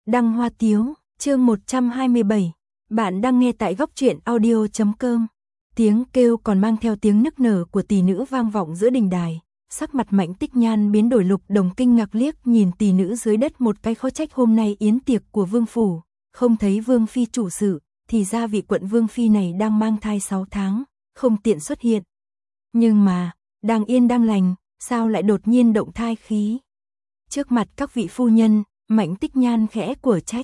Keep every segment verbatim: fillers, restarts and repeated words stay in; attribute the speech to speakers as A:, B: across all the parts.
A: Đăng Hoa Tiếu, chương một trăm hai mươi bảy. Bạn đang nghe tại góc truyện audio chấm com. Tiếng kêu còn mang theo tiếng nức nở của tỷ nữ vang vọng giữa đình đài. Sắc mặt Mạnh Tích Nhan biến đổi, Lục Đồng kinh ngạc liếc nhìn tỷ nữ dưới đất một cái, khó trách hôm nay yến tiệc của vương phủ, không thấy vương phi chủ sự, thì ra vị quận vương phi này đang mang thai sáu tháng, không tiện xuất hiện. Nhưng mà, đang yên đang lành, sao lại đột nhiên động thai khí? Trước mặt các vị phu nhân, Mạnh Tích Nhan khẽ của trách.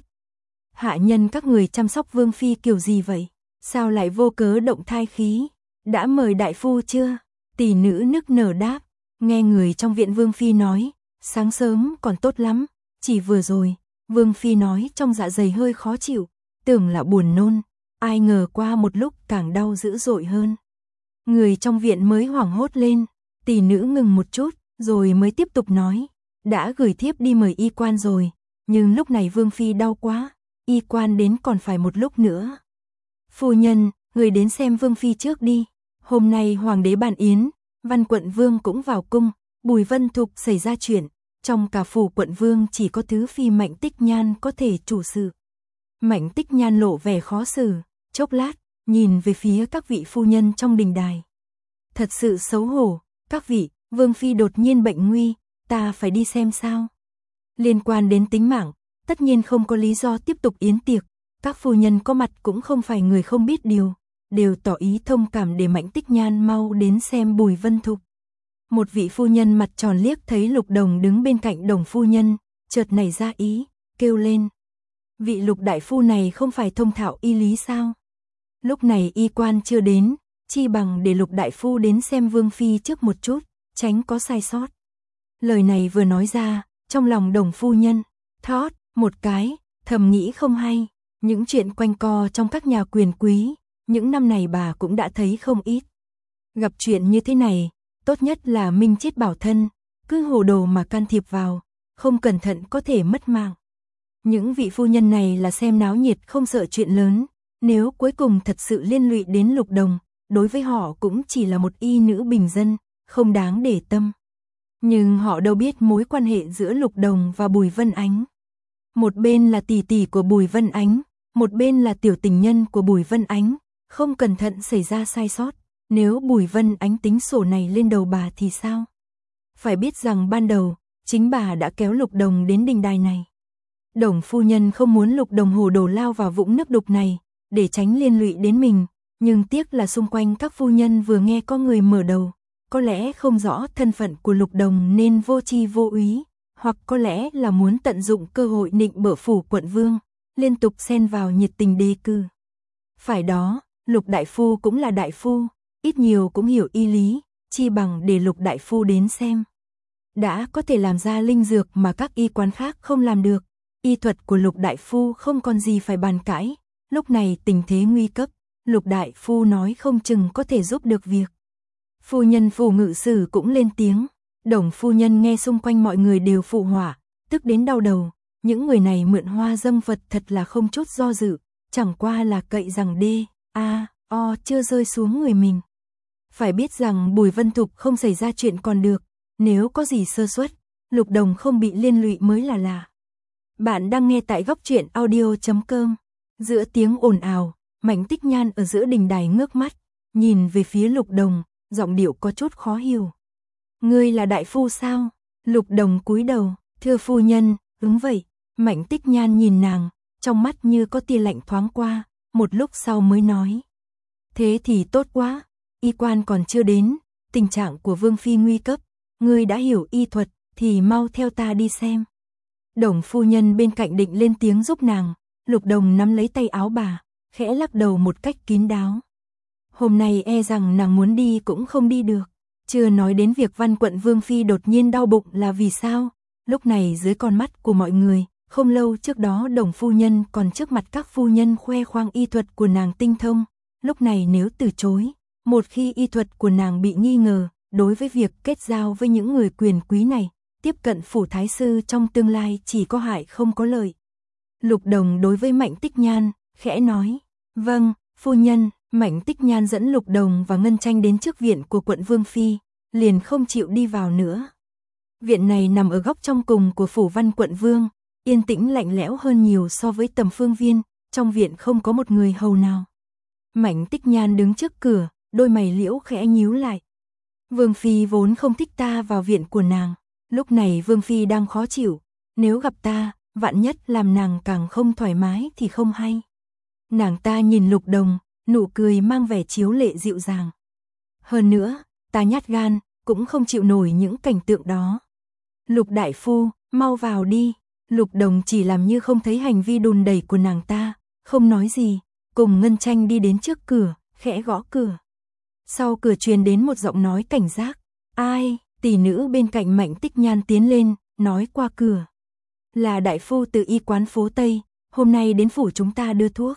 A: Hạ nhân các người chăm sóc vương phi kiểu gì vậy? Sao lại vô cớ động thai khí? Đã mời đại phu chưa? Tỷ nữ nức nở đáp. Nghe người trong viện vương phi nói, sáng sớm còn tốt lắm, chỉ vừa rồi, vương phi nói trong dạ dày hơi khó chịu, tưởng là buồn nôn, ai ngờ qua một lúc càng đau dữ dội hơn. Người trong viện mới hoảng hốt lên, tỷ nữ ngừng một chút, rồi mới tiếp tục nói, đã gửi thiếp đi mời y quan rồi, nhưng lúc này vương phi đau quá, y quan đến còn phải một lúc nữa. Phu nhân, người đến xem vương phi trước đi, hôm nay hoàng đế bàn yến, Văn quận vương cũng vào cung, Bùi Vân Thục xảy ra chuyện, trong cả phủ quận vương chỉ có thứ phi Mạnh Tích Nhan có thể chủ sự. Mạnh Tích Nhan lộ vẻ khó xử, chốc lát, nhìn về phía các vị phu nhân trong đình đài. Thật sự xấu hổ, các vị, vương phi đột nhiên bệnh nguy, ta phải đi xem sao. Liên quan đến tính mạng, tất nhiên không có lý do tiếp tục yến tiệc, các phu nhân có mặt cũng không phải người không biết điều, đều tỏ ý thông cảm để Mạnh Tích Nhan mau đến xem Bùi Vân Thục. Một vị phu nhân mặt tròn liếc thấy Lục Đồng đứng bên cạnh Đồng phu nhân, chợt nảy ra ý, kêu lên. Vị Lục đại phu này không phải thông thạo y lý sao? Lúc này y quan chưa đến, chi bằng để Lục đại phu đến xem vương phi trước một chút, tránh có sai sót. Lời này vừa nói ra, trong lòng Đồng phu nhân thót một cái, thầm nghĩ không hay, những chuyện quanh co trong các nhà quyền quý, những năm này bà cũng đã thấy không ít. Gặp chuyện như thế này, tốt nhất là minh chết bảo thân, cứ hồ đồ mà can thiệp vào, không cẩn thận có thể mất mạng. Những vị phu nhân này là xem náo nhiệt không sợ chuyện lớn, nếu cuối cùng thật sự liên lụy đến Lục Đồng, đối với họ cũng chỉ là một y nữ bình dân, không đáng để tâm. Nhưng họ đâu biết mối quan hệ giữa Lục Đồng và Bùi Vân Ánh. Một bên là tỷ tỷ của Bùi Vân Ánh, một bên là tiểu tình nhân của Bùi Vân Ánh, không cẩn thận xảy ra sai sót, nếu Bùi Vân Ánh tính sổ này lên đầu bà thì sao? Phải biết rằng ban đầu, chính bà đã kéo Lục Đồng đến đình đài này. Đồng phu nhân không muốn Lục Đồng hồ đồ lao vào vũng nước đục này, để tránh liên lụy đến mình, nhưng tiếc là xung quanh các phu nhân vừa nghe có người mở đầu, có lẽ không rõ thân phận của Lục Đồng nên vô tri vô úy, hoặc có lẽ là muốn tận dụng cơ hội nịnh bợ phủ quận vương, liên tục xen vào nhiệt tình đề cử. Phải đó, Lục đại phu cũng là đại phu, ít nhiều cũng hiểu y lý, chi bằng để Lục đại phu đến xem. Đã có thể làm ra linh dược mà các y quán khác không làm được, y thuật của Lục đại phu không còn gì phải bàn cãi, lúc này tình thế nguy cấp, Lục đại phu nói không chừng có thể giúp được việc. Phu nhân phủ ngự sử cũng lên tiếng, Đồng phu nhân nghe xung quanh mọi người đều phụ họa, tức đến đau đầu, những người này mượn hoa dâm vật thật là không chút do dự, chẳng qua là cậy rằng đê, a, o chưa rơi xuống người mình. Phải biết rằng Bùi Vân Thục không xảy ra chuyện còn được, nếu có gì sơ suất, Lục Đồng không bị liên lụy mới là lạ. Bạn đang nghe tại góc truyện audio chấm com. Giữa tiếng ồn ào, Mạnh Tích Nhan ở giữa đình đài ngước mắt, nhìn về phía Lục Đồng, giọng điệu có chút khó hiểu. Ngươi là đại phu sao? Lục Đồng cúi đầu, thưa phu nhân, ứng vậy. Mạnh Tích Nhan nhìn nàng, trong mắt như có tia lạnh thoáng qua, một lúc sau mới nói. Thế thì tốt quá, y quan còn chưa đến, tình trạng của vương phi nguy cấp, ngươi đã hiểu y thuật, thì mau theo ta đi xem. Đồng phu nhân bên cạnh định lên tiếng giúp nàng, Lục Đồng nắm lấy tay áo bà, khẽ lắc đầu một cách kín đáo. Hôm nay e rằng nàng muốn đi cũng không đi được, chưa nói đến việc Văn quận vương phi đột nhiên đau bụng là vì sao. Lúc này dưới con mắt của mọi người, không lâu trước đó Đồng phu nhân còn trước mặt các phu nhân khoe khoang y thuật của nàng tinh thông, lúc này nếu từ chối, một khi y thuật của nàng bị nghi ngờ, đối với việc kết giao với những người quyền quý này, tiếp cận phủ thái sư trong tương lai chỉ có hại không có lợi. Lục Đồng đối với Mạnh Tích Nhan, khẽ nói, vâng, phu nhân. Mạnh Tích Nhan dẫn Lục Đồng và Ngân Tranh đến trước viện của quận vương phi, liền không chịu đi vào nữa. Viện này nằm ở góc trong cùng của phủ Văn quận vương, yên tĩnh lạnh lẽo hơn nhiều so với Tầm Phương Viên, trong viện không có một người hầu nào. Mạnh Tích Nhan đứng trước cửa, đôi mày liễu khẽ nhíu lại. Vương phi vốn không thích ta vào viện của nàng, lúc này Vương phi đang khó chịu, nếu gặp ta, vạn nhất làm nàng càng không thoải mái thì không hay. Nàng ta nhìn Lục Đồng, nụ cười mang vẻ chiếu lệ dịu dàng. Hơn nữa, ta nhát gan, cũng không chịu nổi những cảnh tượng đó. Lục đại phu, mau vào đi. Lục Đồng chỉ làm như không thấy hành vi đùn đẩy của nàng ta, không nói gì, cùng Ngân Tranh đi đến trước cửa, khẽ gõ cửa. Sau cửa truyền đến một giọng nói cảnh giác. Ai? Tỷ nữ bên cạnh Mạnh Tích Nhan tiến lên, nói qua cửa. Là đại phu từ y quán phố Tây, hôm nay đến phủ chúng ta đưa thuốc.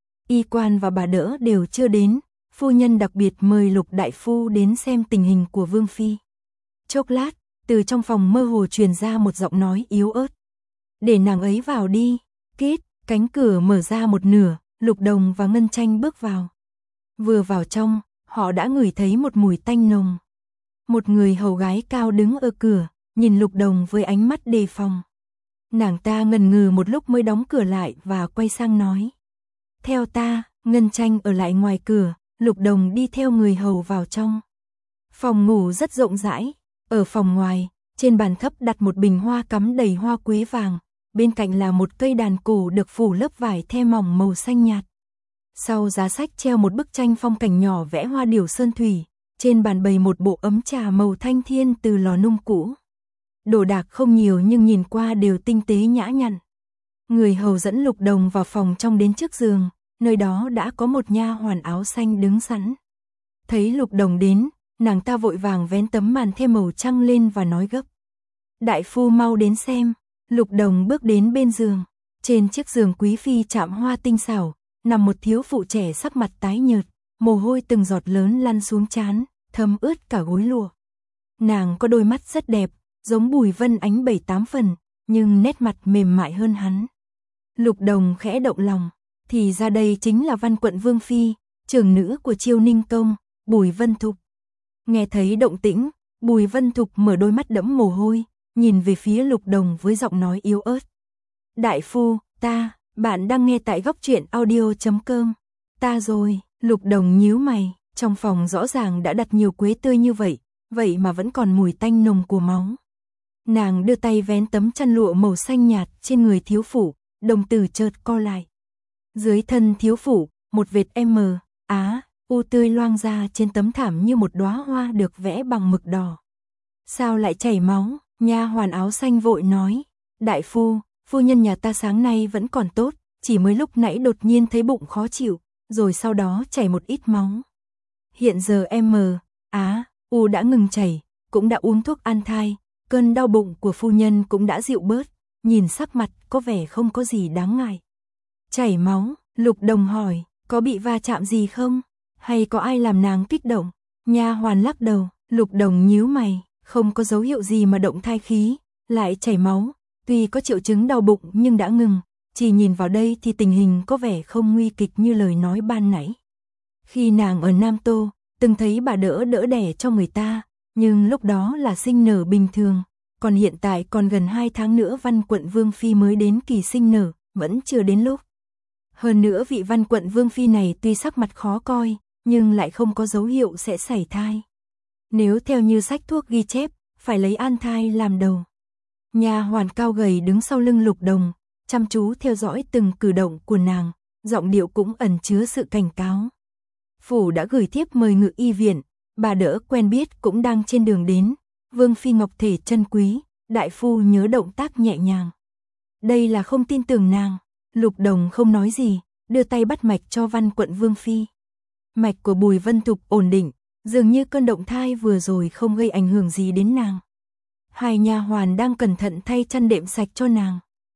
A: Y quan và bà đỡ đều chưa đến, phu nhân đặc biệt mời Lục đại phu đến xem tình hình của Vương phi. Chốc lát, từ trong phòng mơ hồ truyền ra một giọng nói yếu ớt. Để nàng ấy vào đi. Kết, cánh cửa mở ra một nửa, Lục Đồng và Ngân Tranh bước vào. Vừa vào trong, họ đã ngửi thấy một mùi tanh nồng. Một người hầu gái cao đứng ở cửa, nhìn Lục Đồng với ánh mắt đề phòng. Nàng ta ngần ngừ một lúc mới đóng cửa lại và quay sang nói. Theo ta. Ngân Tranh ở lại ngoài cửa, Lục Đồng đi theo người hầu vào trong. Phòng ngủ rất rộng rãi, ở phòng ngoài, trên bàn thấp đặt một bình hoa cắm đầy hoa quế vàng, bên cạnh là một cây đàn cổ được phủ lớp vải the mỏng màu xanh nhạt. Sau giá sách treo một bức tranh phong cảnh nhỏ vẽ hoa điểu sơn thủy, trên bàn bày một bộ ấm trà màu thanh thiên từ lò nung cũ. Đồ đạc không nhiều nhưng nhìn qua đều tinh tế nhã nhặn. Người hầu dẫn Lục Đồng vào phòng trong đến trước giường, nơi đó đã có một nha hoàn áo xanh đứng sẵn. Thấy Lục Đồng đến, nàng ta vội vàng vén tấm màn the màu trăng lên và nói gấp. Đại phu mau đến xem. Lục Đồng bước đến bên giường. Trên chiếc giường quý phi chạm hoa tinh xảo, nằm một thiếu phụ trẻ sắc mặt tái nhợt, mồ hôi từng giọt lớn lăn xuống trán, thấm ướt cả gối lụa. Nàng có đôi mắt rất đẹp, giống Bùi Vân Ánh bảy tám phần, nhưng nét mặt mềm mại hơn hắn. Lục Đồng khẽ động lòng, thì ra đây chính là Văn Quận Vương phi, trưởng nữ của Chiêu Ninh công, Bùi Vân Thục. Nghe thấy động tĩnh, Bùi Vân Thục mở đôi mắt đẫm mồ hôi, nhìn về phía Lục Đồng với giọng nói yếu ớt. Đại phu, ta, bạn đang nghe tại góc truyện audio chấm com. Ta rồi. Lục Đồng nhíu mày, trong phòng rõ ràng đã đặt nhiều quế tươi như vậy, vậy mà vẫn còn mùi tanh nồng của máu. Nàng đưa tay vén tấm chăn lụa màu xanh nhạt trên người thiếu phụ, đồng tử chợt co lại. Dưới thân thiếu phụ, một vệt M, Á, U tươi loang ra trên tấm thảm như một đóa hoa được vẽ bằng mực đỏ. Sao lại chảy máu? Nha hoàn áo xanh vội nói. Đại phu, phu nhân nhà ta sáng nay vẫn còn tốt, chỉ mới lúc nãy đột nhiên thấy bụng khó chịu, rồi sau đó chảy một ít máu. Hiện giờ M, Á, U đã ngừng chảy, cũng đã uống thuốc an thai, cơn đau bụng của phu nhân cũng đã dịu bớt, nhìn sắc mặt có vẻ không có gì đáng ngại. Chảy máu, Lục Đồng hỏi, có bị va chạm gì không? Hay có ai làm nàng kích động? Nha hoàn lắc đầu. Lục Đồng nhíu mày, không có dấu hiệu gì mà động thai khí, lại chảy máu, tuy có triệu chứng đau bụng nhưng đã ngừng, chỉ nhìn vào đây thì tình hình có vẻ không nguy kịch như lời nói ban nãy. Khi nàng ở Nam Tô, từng thấy bà đỡ đỡ đẻ cho người ta, nhưng lúc đó là sinh nở bình thường, còn hiện tại còn gần hai tháng nữa Văn Quận Vương phi mới đến kỳ sinh nở, vẫn chưa đến lúc. Hơn nữa vị Văn Quận Vương phi này tuy sắc mặt khó coi, nhưng lại không có dấu hiệu sẽ sảy thai. Nếu theo như sách thuốc ghi chép, phải lấy an thai làm đầu. Nha hoàn cao gầy đứng sau lưng Lục Đồng, chăm chú theo dõi từng cử động của nàng, giọng điệu cũng ẩn chứa sự cảnh cáo. Phủ đã gửi thiếp mời Ngự y viện, bà đỡ quen biết cũng đang trên đường đến. Vương phi ngọc thể chân quý, đại phu nhớ động tác nhẹ nhàng. Đây là không tin tưởng nàng. Lục Đồng không nói gì, đưa tay bắt mạch cho Văn Quận Vương phi. Mạch của Bùi Vân Thục ổn định, dường như cơn động thai vừa rồi không gây ảnh hưởng gì đến nàng. Hai nha hoàn đang cẩn thận thay chăn đệm sạch cho nàng.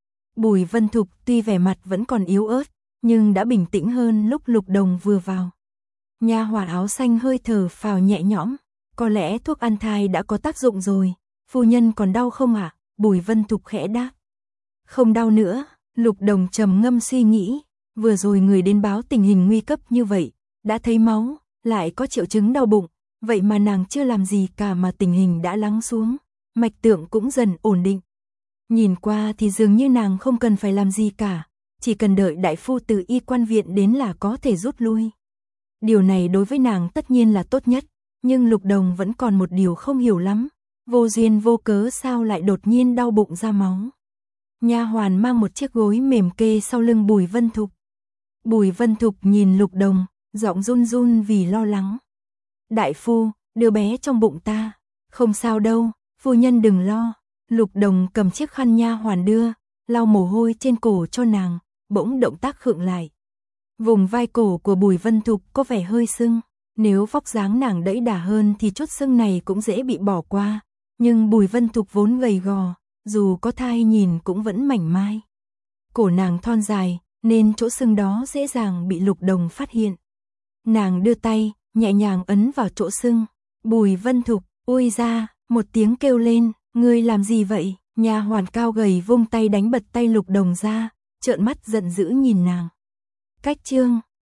A: Bùi Vân Thục tuy vẻ mặt vẫn còn yếu ớt, nhưng đã bình tĩnh hơn lúc Lục Đồng vừa vào. Nha hoàn áo xanh hơi thở phào nhẹ nhõm, có lẽ thuốc an thai đã có tác dụng rồi. Phu nhân còn đau không ạ? À? Bùi Vân Thục khẽ đáp. Không đau nữa. Lục Đồng trầm ngâm suy nghĩ, vừa rồi người đến báo tình hình nguy cấp như vậy, đã thấy máu, lại có triệu chứng đau bụng, vậy mà nàng chưa làm gì cả mà tình hình đã lắng xuống, mạch tượng cũng dần ổn định. Nhìn qua thì dường như nàng không cần phải làm gì cả, chỉ cần đợi đại phu từ y quan viện đến là có thể rút lui. Điều này đối với nàng tất nhiên là tốt nhất, nhưng Lục Đồng vẫn còn một điều không hiểu lắm, vô duyên vô cớ sao lại đột nhiên đau bụng ra máu. Nha hoàn mang một chiếc gối mềm kê sau lưng Bùi Vân Thục. Bùi Vân Thục nhìn Lục Đồng, giọng run run vì lo lắng. Đại phu, đứa bé trong bụng ta, không sao đâu, phu nhân đừng lo. Lục Đồng cầm chiếc khăn nha hoàn đưa, lau mồ hôi trên cổ cho nàng, bỗng động tác khựng lại. Vùng vai cổ của Bùi Vân Thục có vẻ hơi sưng, nếu vóc dáng nàng đẫy đà hơn thì chút sưng này cũng dễ bị bỏ qua, nhưng Bùi Vân Thục vốn gầy gò, dù có thai nhìn cũng vẫn mảnh mai. Cổ nàng thon dài, nên chỗ sưng đó dễ dàng bị Lục Đồng phát hiện. Nàng đưa tay, nhẹ nhàng ấn vào chỗ sưng. Bùi Vân Thục, ôi ra, một tiếng kêu lên, ngươi làm gì vậy? Nha hoàn cao gầy vung tay đánh bật tay Lục Đồng ra, trợn mắt giận dữ nhìn nàng. Cách chương